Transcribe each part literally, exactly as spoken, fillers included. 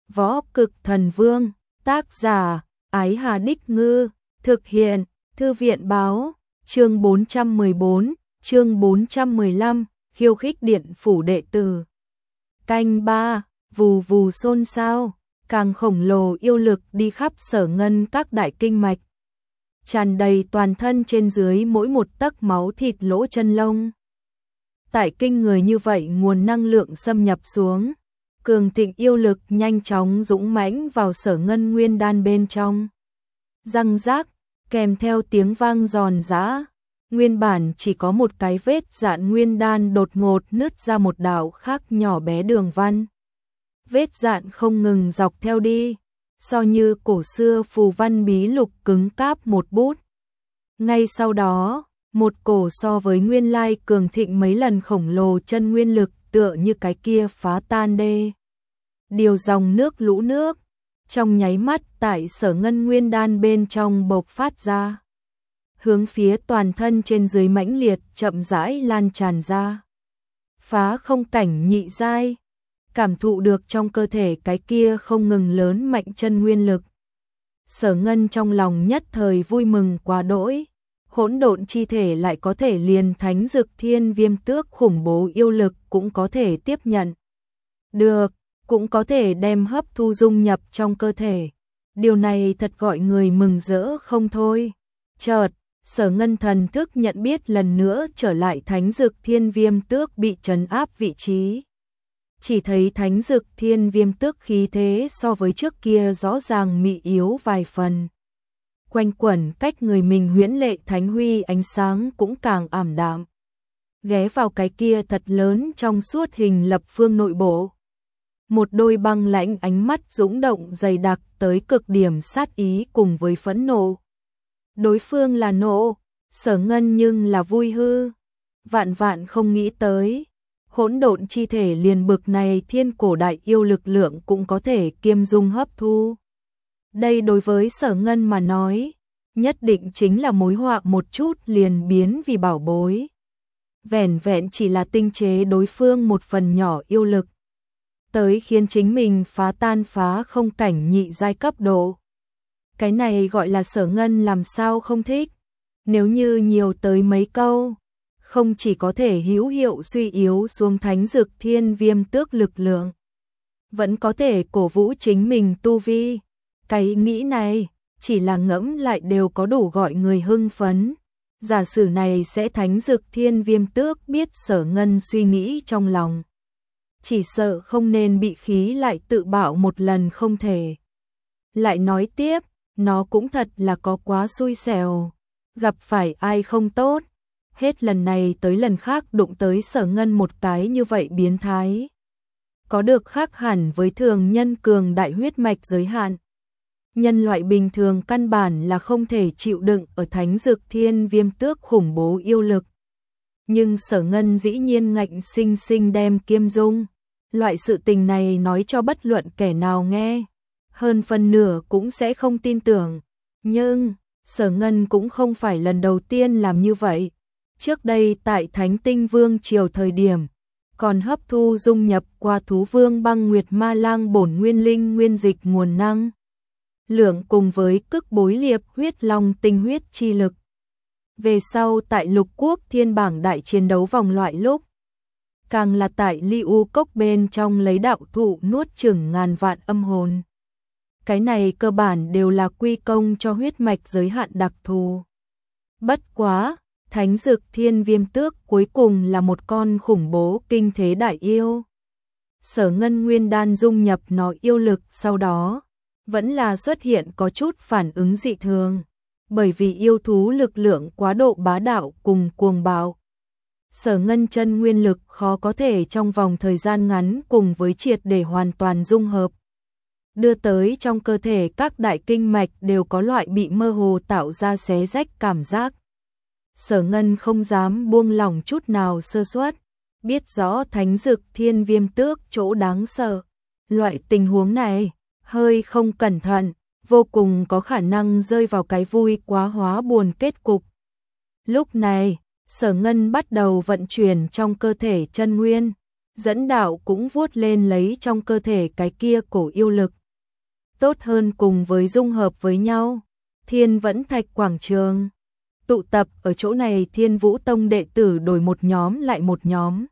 Võ Cực Thần Vương, tác giả, Ái Hà Đích Ngư, thực hiện, Thư viện Báo, chương bốn trăm mười bốn, chương bốn trăm mười lăm, khiêu khích điện phủ đệ tử. Canh ba, vù vù xôn xao, càng khổng lồ yêu lực đi khắp Sở Ngân các đại kinh mạch. Tràn đầy toàn thân trên dưới mỗi một tấc máu thịt lỗ chân lông. Tại kinh người như vậy nguồn năng lượng xâm nhập xuống, cường thịnh yêu lực nhanh chóng dũng mãnh vào Sở Ngân nguyên đan bên trong. Răng rác, kèm theo tiếng vang giòn giã, nguyên bản chỉ có một cái vết dạn nguyên đan đột ngột nứt ra một đạo khác nhỏ bé đường văn. Vết dạn không ngừng dọc theo đi, so như cổ xưa phù văn bí lục cứng cáp một bút. Ngay sau đó, một cổ so với nguyên lai cường thịnh mấy lần khổng lồ chân nguyên lực tựa như cái kia phá tan đê. Điều dòng nước lũ nước, trong nháy mắt tại Sở Ngân nguyên đan bên trong bộc phát ra. Hướng phía toàn thân trên dưới mãnh liệt chậm rãi lan tràn ra. Phá không cảnh nhị giai, cảm thụ được trong cơ thể cái kia không ngừng lớn mạnh chân nguyên lực. Sở Ngân trong lòng nhất thời vui mừng quá đỗi, hỗn độn chi thể lại có thể liền thánh dực thiên viêm tước khủng bố yêu lực cũng có thể tiếp nhận. Được, cũng có thể đem hấp thu dung nhập trong cơ thể. Điều này thật gọi người mừng rỡ không thôi. Chợt, Sở Ngân thần thức nhận biết lần nữa trở lại thánh dực thiên viêm tước bị trấn áp vị trí. Chỉ thấy thánh dực thiên viêm tước khí thế so với trước kia rõ ràng mị yếu vài phần. Quanh quẩn cách người mình huyễn lệ thánh huy ánh sáng cũng càng ảm đạm. Ghé vào cái kia thật lớn trong suốt hình lập phương nội bộ. Một đôi băng lãnh ánh mắt dũng động dày đặc tới cực điểm sát ý cùng với phẫn nộ. Đối phương là nộ, Sở Ngân nhưng là vui hư. Vạn vạn không nghĩ tới. Hỗn độn chi thể liền bực này thiên cổ đại yêu lực lượng cũng có thể kiêm dung hấp thu. Đây đối với Sở Ngân mà nói, nhất định chính là mối họa một chút liền biến vì bảo bối. Vẻn vẹn chỉ là tinh chế đối phương một phần nhỏ yêu lực, tới khiến chính mình phá tan phá không cảnh nhị giai cấp độ. Cái này gọi là Sở Ngân làm sao không thích. Nếu như nhiều tới mấy câu, không chỉ có thể hữu hiệu suy yếu xuống thánh dực thiên viêm tước lực lượng, vẫn có thể cổ vũ chính mình tu vi. Cái nghĩ này, chỉ là ngẫm lại đều có đủ gọi người hưng phấn. Giả sử này sẽ thánh dực thiên viêm tước biết Sở Ngân suy nghĩ trong lòng, chỉ sợ không nên bị khí lại tự bạo một lần không thể. Lại nói tiếp, nó cũng thật là có quá xui xẻo, gặp phải ai không tốt, hết lần này tới lần khác đụng tới Sở Ngân một cái như vậy biến thái. Có được khác hẳn với thường nhân cường đại huyết mạch giới hạn. Nhân loại bình thường căn bản là không thể chịu đựng ở thánh dực thiên viêm tước khủng bố yêu lực. Nhưng Sở Ngân dĩ nhiên ngạnh sinh sinh đem kiêm dung. Loại sự tình này nói cho bất luận kẻ nào nghe, hơn phân nửa cũng sẽ không tin tưởng. Nhưng, Sở Ngân cũng không phải lần đầu tiên làm như vậy. Trước đây tại Thánh Tinh Vương triều thời điểm, còn hấp thu dung nhập qua thú vương băng nguyệt ma lang bổn nguyên linh nguyên dịch nguồn năng lượng cùng với cức bối liệp huyết long tinh huyết chi lực. Về sau tại lục quốc thiên bảng đại chiến đấu vòng loại lúc, càng là tại Ly U Cốc bên trong lấy đạo thụ nuốt chửng ngàn vạn âm hồn. Cái này cơ bản đều là quy công cho huyết mạch giới hạn đặc thù. Bất quá, thánh dực thiên viêm tước cuối cùng là một con khủng bố kinh thế đại yêu. Sở Ngân nguyên đan dung nhập nó yêu lực sau đó, vẫn là xuất hiện có chút phản ứng dị thường, bởi vì yêu thú lực lượng quá độ bá đạo cùng cuồng bạo. Sở Ngân chân nguyên lực khó có thể trong vòng thời gian ngắn cùng với triệt để hoàn toàn dung hợp. Đưa tới trong cơ thể các đại kinh mạch đều có loại bị mơ hồ tạo ra xé rách cảm giác. Sở Ngân không dám buông lỏng chút nào sơ suất, biết rõ thánh dực thiên viêm tước chỗ đáng sợ. Loại tình huống này, hơi không cẩn thận, vô cùng có khả năng rơi vào cái vui quá hóa buồn kết cục. Lúc này, Sở Ngân bắt đầu vận chuyển trong cơ thể chân nguyên, dẫn đạo cũng vuốt lên lấy trong cơ thể cái kia cổ yêu lực. tốt hơn cùng với dung hợp với nhau. Thiên Vẫn Thạch quảng trường. Tụ tập ở chỗ này Thiên Vũ Tông đệ tử đổi một nhóm lại một nhóm.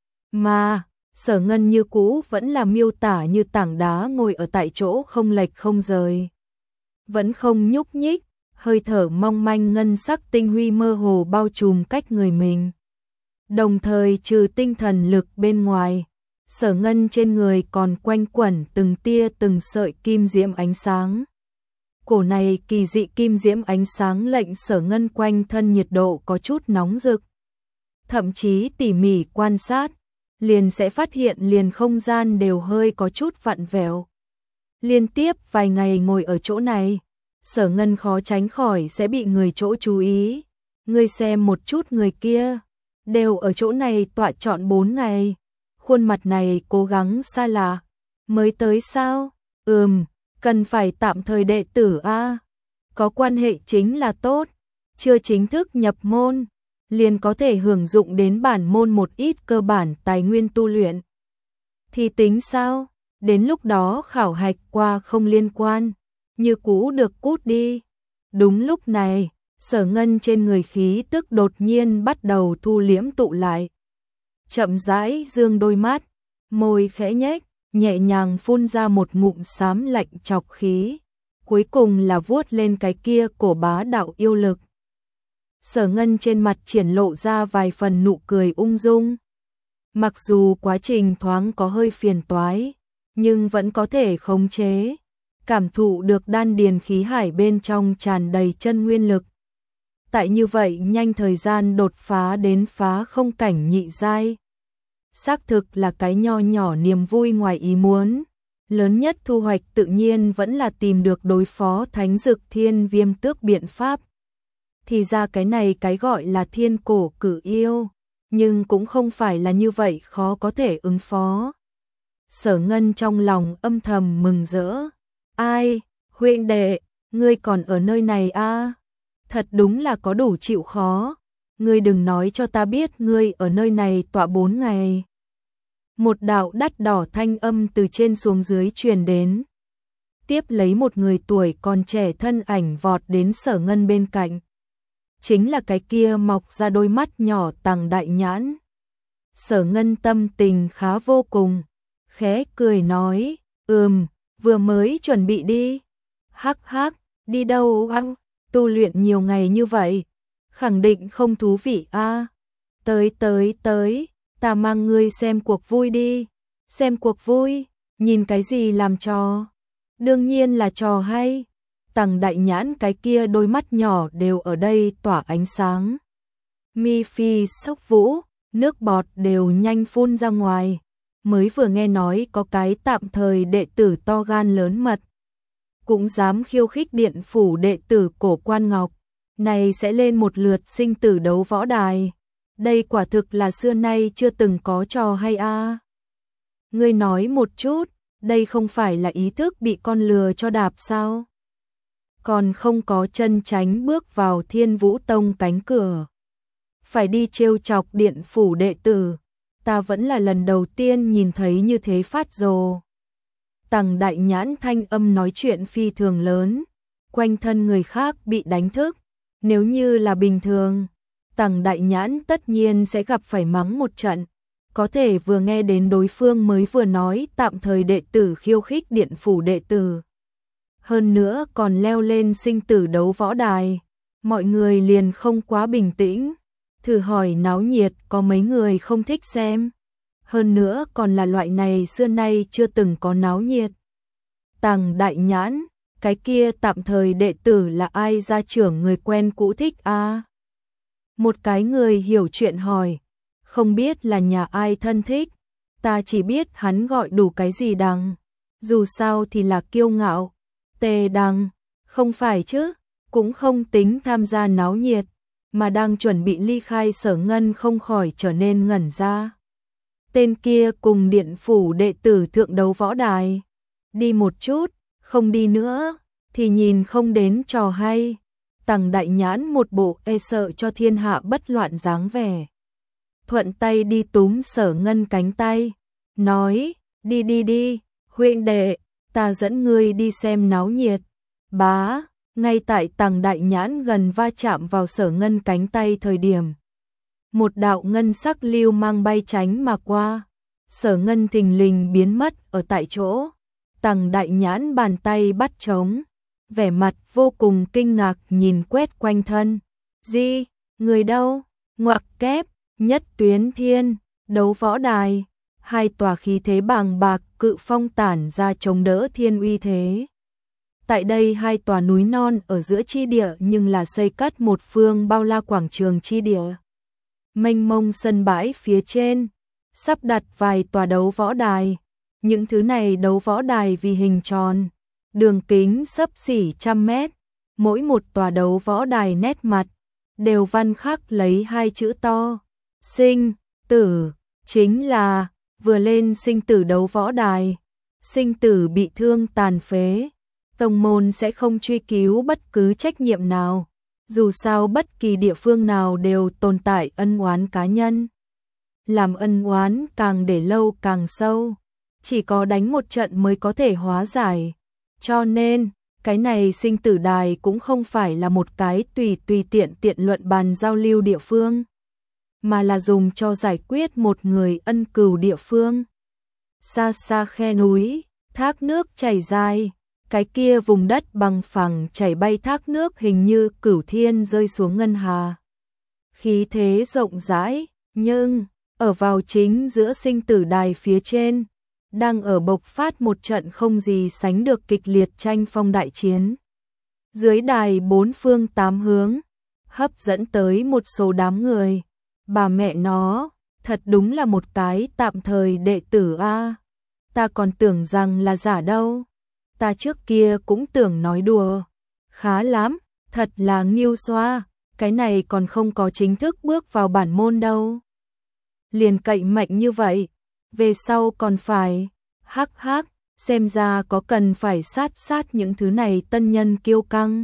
Mà, Sở Ngân như cũ vẫn là miêu tả như tảng đá ngồi ở tại chỗ không lệch không rời. Vẫn không nhúc nhích, hơi thở mong manh ngân sắc tinh huy mơ hồ bao trùm cách người mình. Đồng thời trừ tinh thần lực bên ngoài, Sở Ngân trên người còn quanh quẩn từng tia từng sợi kim diễm ánh sáng. Cổ này kỳ dị kim diễm ánh sáng lệnh Sở Ngân quanh thân nhiệt độ có chút nóng rực. Thậm chí tỉ mỉ quan sát, liền sẽ phát hiện liền không gian đều hơi có chút vặn vẹo. Liên tiếp vài ngày ngồi ở chỗ này, Sở Ngân khó tránh khỏi sẽ bị người chỗ chú ý. Ngươi xem một chút người kia, đều ở chỗ này tọa trọn bốn ngày. Khuôn mặt này cố gắng xa lạ, mới tới sao? Ừm, cần phải tạm thời đệ tử a. Có quan hệ chính là tốt, chưa chính thức nhập môn, liền có thể hưởng dụng đến bản môn một ít cơ bản tài nguyên tu luyện. Thì tính sao? Đến lúc đó khảo hạch qua không liên quan, như cũ được cút đi. Đúng lúc này, Sở Ngân trên người khí tức đột nhiên bắt đầu thu liễm tụ lại. Chậm rãi dương đôi mắt, môi khẽ nhếch, nhẹ nhàng phun ra một ngụm xám lạnh chọc khí. Cuối cùng là vuốt lên cái kia cổ bá đạo yêu lực. Sở Ngân trên mặt triển lộ ra vài phần nụ cười ung dung. Mặc dù quá trình thoáng có hơi phiền toái, nhưng vẫn có thể khống chế, cảm thụ được đan điền khí hải bên trong tràn đầy chân nguyên lực. Tại như vậy nhanh thời gian đột phá đến phá không cảnh nhị giai. Xác thực là cái nho nhỏ niềm vui ngoài ý muốn. Lớn nhất thu hoạch tự nhiên vẫn là tìm được đối phó Thánh Dực Thiên Viêm Tước biện pháp. Thì ra cái này cái gọi là thiên cổ cử yêu, nhưng cũng không phải là như vậy khó có thể ứng phó. Sở Ngân trong lòng âm thầm mừng rỡ. Ai, huynh đệ, ngươi còn ở nơi này a? À? Thật đúng là có đủ chịu khó. Ngươi đừng nói cho ta biết ngươi ở nơi này tọa bốn ngày. Một đạo đắt đỏ thanh âm từ trên xuống dưới truyền đến. Tiếp lấy một người tuổi còn trẻ thân ảnh vọt đến Sở Ngân bên cạnh. Chính là cái kia mọc ra đôi mắt nhỏ Tằng Đại Nhãn. Sở Ngân tâm tình khá vô cùng, khẽ cười nói, ừm, vừa mới chuẩn bị đi. Hắc hắc, đi đâu hăng, tu luyện nhiều ngày như vậy, khẳng định không thú vị a. À? Tới tới tới, ta mang ngươi xem cuộc vui đi. Xem cuộc vui, nhìn cái gì làm trò? Đương nhiên là trò hay. Tằng Đại Nhãn cái kia đôi mắt nhỏ đều ở đây tỏa ánh sáng. Mi phi sốc vũ, nước bọt đều nhanh phun ra ngoài. Mới vừa nghe nói có cái tạm thời đệ tử to gan lớn mật, cũng dám khiêu khích điện phủ đệ tử Cổ Quan Ngọc, này sẽ lên một lượt sinh tử đấu võ đài. Đây quả thực là xưa nay chưa từng có trò hay a. À. Ngươi nói một chút, đây không phải là ý thức bị con lừa cho đạp sao? Còn không có chân tránh bước vào Thiên Vũ Tông cánh cửa. Phải đi trêu chọc điện phủ đệ tử, ta vẫn là lần đầu tiên nhìn thấy như thế phát rồ. Tằng Đại Nhãn thanh âm nói chuyện phi thường lớn, quanh thân người khác bị đánh thức. Nếu như là bình thường, Tằng Đại Nhãn tất nhiên sẽ gặp phải mắng một trận. Có thể vừa nghe đến đối phương mới vừa nói tạm thời đệ tử khiêu khích điện phủ đệ tử. Hơn nữa còn leo lên sinh tử đấu võ đài. Mọi người liền không quá bình tĩnh. Thử hỏi náo nhiệt có mấy người không thích xem. Hơn nữa còn là loại này xưa nay chưa từng có náo nhiệt. Tằng Đại Nhãn, cái kia tạm thời đệ tử là ai gia trưởng người quen cũ thích a? À? Một cái người hiểu chuyện hỏi, không biết là nhà ai thân thích, ta chỉ biết hắn gọi đủ cái gì đằng, dù sao thì là kiêu ngạo, tề đằng, không phải chứ, cũng không tính tham gia náo nhiệt, mà đang chuẩn bị ly khai Sở Ngân không khỏi trở nên ngẩn ra. Tên kia cùng điện phủ đệ tử thượng đấu võ đài, đi một chút, không đi nữa, thì nhìn không đến trò hay. Tằng Đại Nhãn một bộ e sợ cho thiên hạ bất loạn dáng vẻ. Thuận tay đi túm Sở Ngân cánh tay, nói, đi đi đi, huynh đệ, ta dẫn ngươi đi xem náo nhiệt. Bá, ngay tại Tằng Đại Nhãn gần va chạm vào Sở Ngân cánh tay thời điểm. Một đạo ngân sắc lưu mang bay tránh mà qua. Sở Ngân thình lình biến mất ở tại chỗ. Tằng Đại Nhãn bàn tay bắt trống, vẻ mặt vô cùng kinh ngạc nhìn quét quanh thân. Gì? Người đâu? Ngoặc kép, Nhất Tuyến Thiên, Đấu Võ Đài, hai tòa khí thế bàng bạc cự phong tản ra chống đỡ thiên uy thế. Tại đây hai tòa núi non ở giữa chi địa nhưng là xây cất một phương bao la quảng trường chi địa. Mênh mông sân bãi phía trên, sắp đặt vài tòa đấu võ đài. Những thứ này đấu võ đài vì hình tròn, đường kính xấp xỉ trăm mét, mỗi một tòa đấu võ đài nét mặt, đều văn khắc lấy hai chữ to, sinh, tử, chính là, vừa lên sinh tử đấu võ đài, sinh tử bị thương tàn phế, tông môn sẽ không truy cứu bất cứ trách nhiệm nào, dù sao bất kỳ địa phương nào đều tồn tại ân oán cá nhân. Làm ân oán càng để lâu càng sâu, chỉ có đánh một trận mới có thể hóa giải. Cho nên, cái này sinh tử đài cũng không phải là một cái tùy tùy tiện tiện luận bàn giao lưu địa phương, mà là dùng cho giải quyết một người ân cừu địa phương. Xa xa khe núi, thác nước chảy dài, cái kia vùng đất bằng phẳng chảy bay thác nước hình như cửu thiên rơi xuống ngân hà. Khí thế rộng rãi, nhưng ở vào chính giữa sinh tử đài phía trên, đang ở bộc phát một trận không gì sánh được kịch liệt tranh phong đại chiến. Dưới đài bốn phương tám hướng, hấp dẫn tới một số đám người. Bà mẹ nó, thật đúng là một cái tạm thời đệ tử a. Ta còn tưởng rằng là giả đâu. Ta trước kia cũng tưởng nói đùa. Khá lắm, thật là nghiêu xoa, cái này còn không có chính thức bước vào bản môn đâu. Liền cậy mạnh như vậy, về sau còn phải, hắc hắc, xem ra có cần phải sát sát những thứ này tân nhân kiêu căng.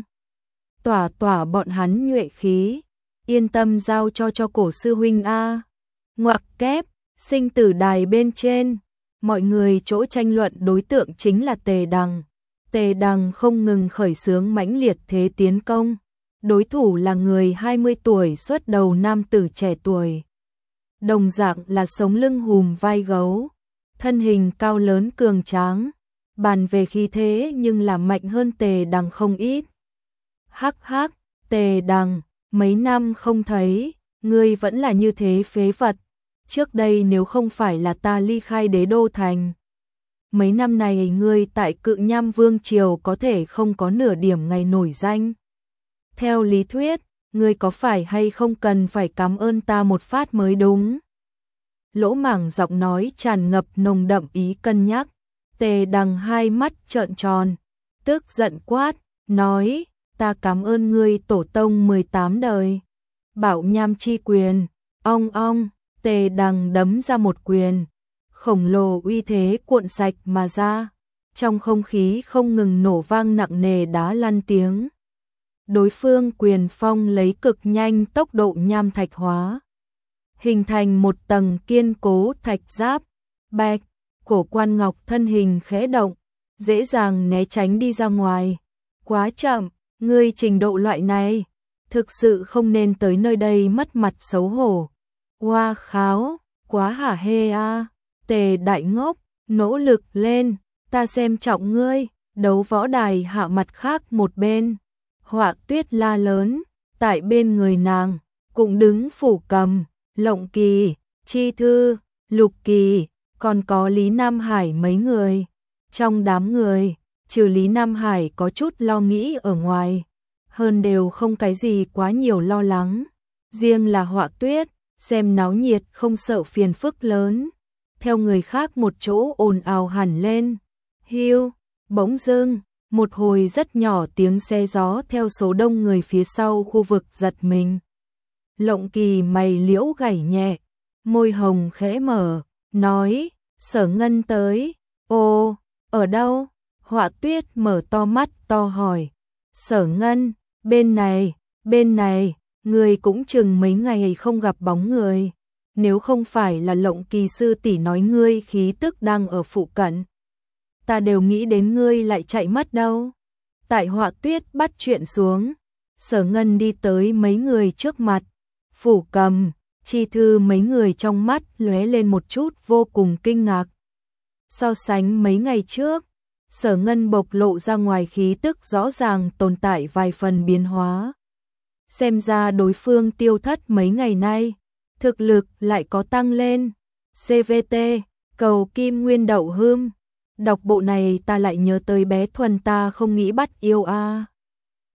Tỏa tỏa bọn hắn nhuệ khí, yên tâm giao cho cho cổ sư huynh a. Ngoặc kép, sinh tử đài bên trên, mọi người chỗ tranh luận đối tượng chính là Tề Đằng. Tề Đằng không ngừng khởi xướng mãnh liệt thế tiến công, đối thủ là người hai mươi tuổi xuất đầu nam tử trẻ tuổi. Đồng dạng là sống lưng hùm vai gấu, thân hình cao lớn cường tráng, bàn về khí thế nhưng là mạnh hơn Tề Đằng không ít. Hắc hắc, Tề Đằng, mấy năm không thấy, ngươi vẫn là như thế phế vật, trước đây nếu không phải là ta ly khai đế đô thành. Mấy năm này ngươi tại Cự Nham Vương Triều có thể không có nửa điểm ngày nổi danh. Theo lý thuyết, ngươi có phải hay không cần phải cảm ơn ta một phát mới đúng. Lỗ Mảng giọng nói tràn ngập nồng đậm ý cân nhắc. Tề Đằng hai mắt trợn tròn, tức giận quát, nói, ta cảm ơn ngươi tổ tông mười tám đời. Bảo nham chi quyền, ong ong, Tề Đằng đấm ra một quyền, khổng lồ uy thế cuộn sạch mà ra, trong không khí không ngừng nổ vang nặng nề đá lăn tiếng. Đối phương quyền phong lấy cực nhanh tốc độ nham thạch hóa, hình thành một tầng kiên cố thạch giáp. Bạch, Cổ Quan Ngọc thân hình khẽ động, dễ dàng né tránh đi ra ngoài. Quá chậm, ngươi trình độ loại này, thực sự không nên tới nơi đây mất mặt xấu hổ. Hoa kháo, quá hả hê a. Tề đại ngốc, nỗ lực lên, ta xem trọng ngươi. Đấu võ đài hạ mặt khác một bên, Họa Tuyết la lớn, tại bên người nàng cũng đứng Phủ Cầm, Lộng Kỳ, Chi Thư, Lục Kỳ, còn có Lý Nam Hải mấy người. Trong đám người, trừ Lý Nam Hải có chút lo nghĩ ở ngoài, hơn đều không cái gì quá nhiều lo lắng. Riêng là Họa Tuyết, xem náo nhiệt không sợ phiền phức lớn, theo người khác một chỗ ồn ào hẳn lên. Hiu, bỗng dưng, một hồi rất nhỏ tiếng xe gió theo số đông người phía sau khu vực giật mình. Lộng Kỳ mày liễu gảy nhẹ, môi hồng khẽ mở, nói, Sở Ngân tới. Ô, ở đâu? Họa Tuyết mở to mắt to hỏi. Sở Ngân, bên này, bên này, người cũng chừng mấy ngày không gặp bóng người. Nếu không phải là Lộng Kỳ sư tỷ nói ngươi khí tức đang ở phụ cận, ta đều nghĩ đến ngươi lại chạy mất đâu. Tại Họa Tuyết bắt chuyện xuống, Sở Ngân đi tới mấy người trước mặt, Phủ Cầm, Chi Thư mấy người trong mắt lóe lên một chút vô cùng kinh ngạc. So sánh mấy ngày trước, Sở Ngân bộc lộ ra ngoài khí tức rõ ràng tồn tại vài phần biến hóa. Xem ra đối phương tiêu thất mấy ngày nay, thực lực lại có tăng lên. xê vê tê, cầu kim nguyên đậu hương. Đọc bộ này ta lại nhớ tới bé Thuần ta không nghĩ bắt yêu a.